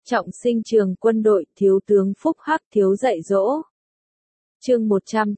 Trọng sinh trường quân đội, thiếu tướng Phúc Hắc thiếu dạy dỗ. Chương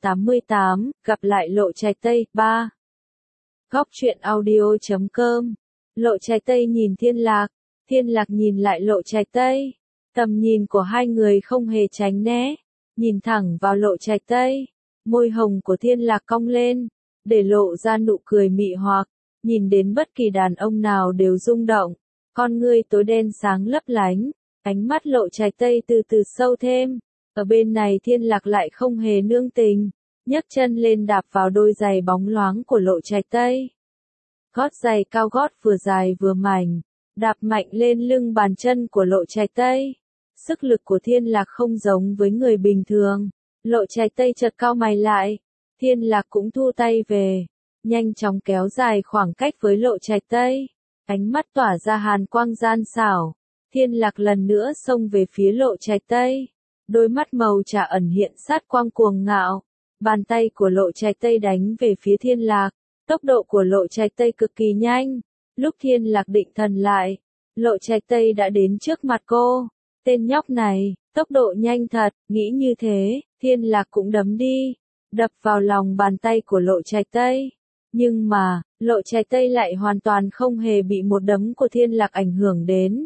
188, gặp lại Lộ Trái Tây, 3. Góc truyện audio.com. Lộ Trái Tây nhìn Thiên Lạc nhìn lại Lộ Trái Tây. Tầm nhìn của hai người không hề tránh né, nhìn thẳng vào Lộ Trái Tây. Môi hồng của Thiên Lạc cong lên, để lộ ra nụ cười mị hoặc, nhìn đến bất kỳ đàn ông nào đều rung động. Con ngươi tối đen sáng lấp lánh, ánh mắt Lộ Trái Tây từ từ sâu thêm. Ở bên này Thiên Lạc lại không hề nương tình, nhấc chân lên đạp vào đôi giày bóng loáng của Lộ Trái Tây. Gót giày cao gót vừa dài vừa mảnh, đạp mạnh lên lưng bàn chân của Lộ Trái Tây. Sức lực của Thiên Lạc không giống với người bình thường. Lộ Trái Tây chợt cau mày lại, Thiên Lạc cũng thu tay về, nhanh chóng kéo dài khoảng cách với Lộ Trái Tây. Ánh mắt tỏa ra hàn quang gian xảo, Thiên Lạc lần nữa xông về phía Lộ Trái Tây. Đôi mắt màu trà ẩn hiện sát quang cuồng ngạo. Bàn tay của Lộ Trái Tây đánh về phía Thiên Lạc. Tốc độ của Lộ Trái Tây cực kỳ nhanh. Lúc Thiên Lạc định thần lại, Lộ Trái Tây đã đến trước mặt cô. Tên nhóc này, tốc độ nhanh thật, nghĩ như thế, Thiên Lạc cũng đấm đi, đập vào lòng bàn tay của Lộ Trái Tây. Nhưng mà, Lộ Trái Tây lại hoàn toàn không hề bị một đấm của Thiên Lạc ảnh hưởng đến.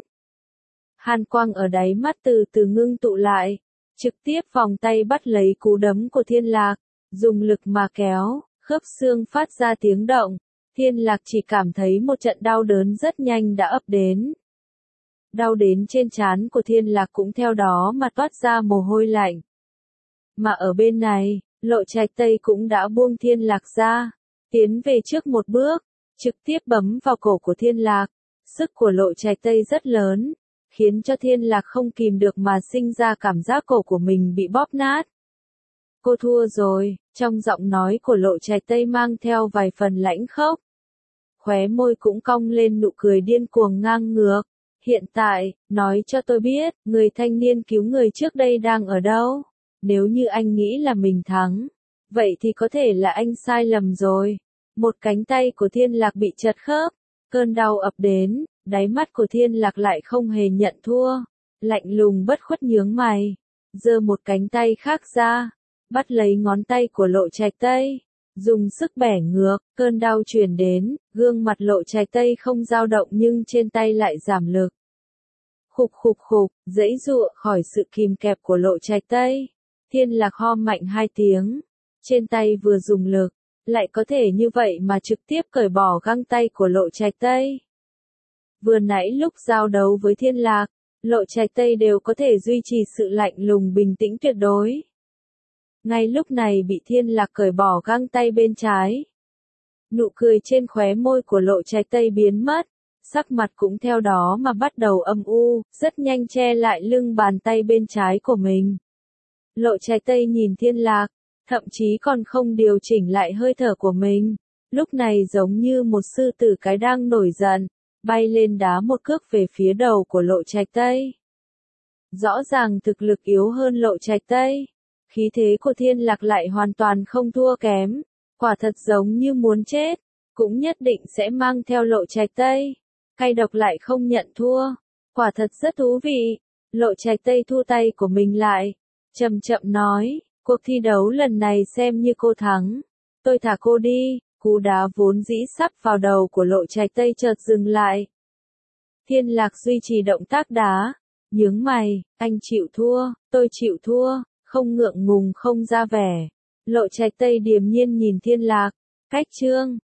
Hàn quang ở đáy mắt từ từ ngưng tụ lại, trực tiếp vòng tay bắt lấy cú đấm của Thiên Lạc, dùng lực mà kéo, khớp xương phát ra tiếng động. Thiên Lạc chỉ cảm thấy một trận đau đớn rất nhanh đã ập đến. Đau đến trên trán của Thiên Lạc cũng theo đó mà toát ra mồ hôi lạnh. Mà ở bên này, Lộ Trái Tây cũng đã buông Thiên Lạc ra, tiến về trước một bước, trực tiếp bấm vào cổ của Thiên Lạc. Sức của Lộ Trái Tây rất lớn, khiến cho Thiên Lạc không kìm được mà sinh ra cảm giác cổ của mình bị bóp nát. Cô thua rồi, trong giọng nói của Lộ Trái Tây mang theo vài phần lãnh khốc. Khóe môi cũng cong lên nụ cười điên cuồng ngang ngược. Hiện tại, nói cho tôi biết, người thanh niên cứu người trước đây đang ở đâu? Nếu như anh nghĩ là mình thắng, vậy thì có thể là anh sai lầm rồi. Một cánh tay của Thiên Lạc bị trật khớp, cơn đau ập đến, đáy mắt của Thiên Lạc lại không hề nhận thua, lạnh lùng bất khuất nhướng mày, giơ một cánh tay khác ra, bắt lấy ngón tay của Lộ Trái Tây, dùng sức bẻ ngược, cơn đau truyền đến, gương mặt Lộ Trái Tây không dao động nhưng trên tay lại giảm lực. Khục khục khục, giãy giụa khỏi sự kìm kẹp của Lộ Trái Tây. Thiên Lạc ho mạnh 2 tiếng, trên tay vừa dùng lực, lại có thể như vậy mà trực tiếp cởi bỏ găng tay của Lộ Trái Tây. Vừa nãy lúc giao đấu với Thiên Lạc, Lộ Trái Tây đều có thể duy trì sự lạnh lùng bình tĩnh tuyệt đối. Ngay lúc này bị Thiên Lạc cởi bỏ găng tay bên trái. Nụ cười trên khóe môi của Lộ Trái Tây biến mất, sắc mặt cũng theo đó mà bắt đầu âm u, rất nhanh che lại lưng bàn tay bên trái của mình. Lộ Trái Tây nhìn Thiên Lạc, thậm chí còn không điều chỉnh lại hơi thở của mình. Lúc này giống như một sư tử cái đang nổi giận, bay lên đá một cước về phía đầu của Lộ Trái Tây. Rõ ràng thực lực yếu hơn Lộ Trái Tây, khí thế của Thiên Lạc lại hoàn toàn không thua kém, quả thật giống như muốn chết, cũng nhất định sẽ mang theo Lộ Trái Tây. Cay độc lại không nhận thua, quả thật rất thú vị. Lộ Trái Tây thu tay của mình lại, chậm chậm nói, cuộc thi đấu lần này xem như cô thắng, tôi thả cô đi. Cú đá vốn dĩ sắp vào đầu của Lộ Trái Tây chợt dừng lại. Thiên Lạc duy trì động tác đá, nhướng mày, anh chịu thua, tôi chịu thua, không ngượng ngùng không ra vẻ. Lộ Trái Tây điềm nhiên nhìn Thiên Lạc, cách chương.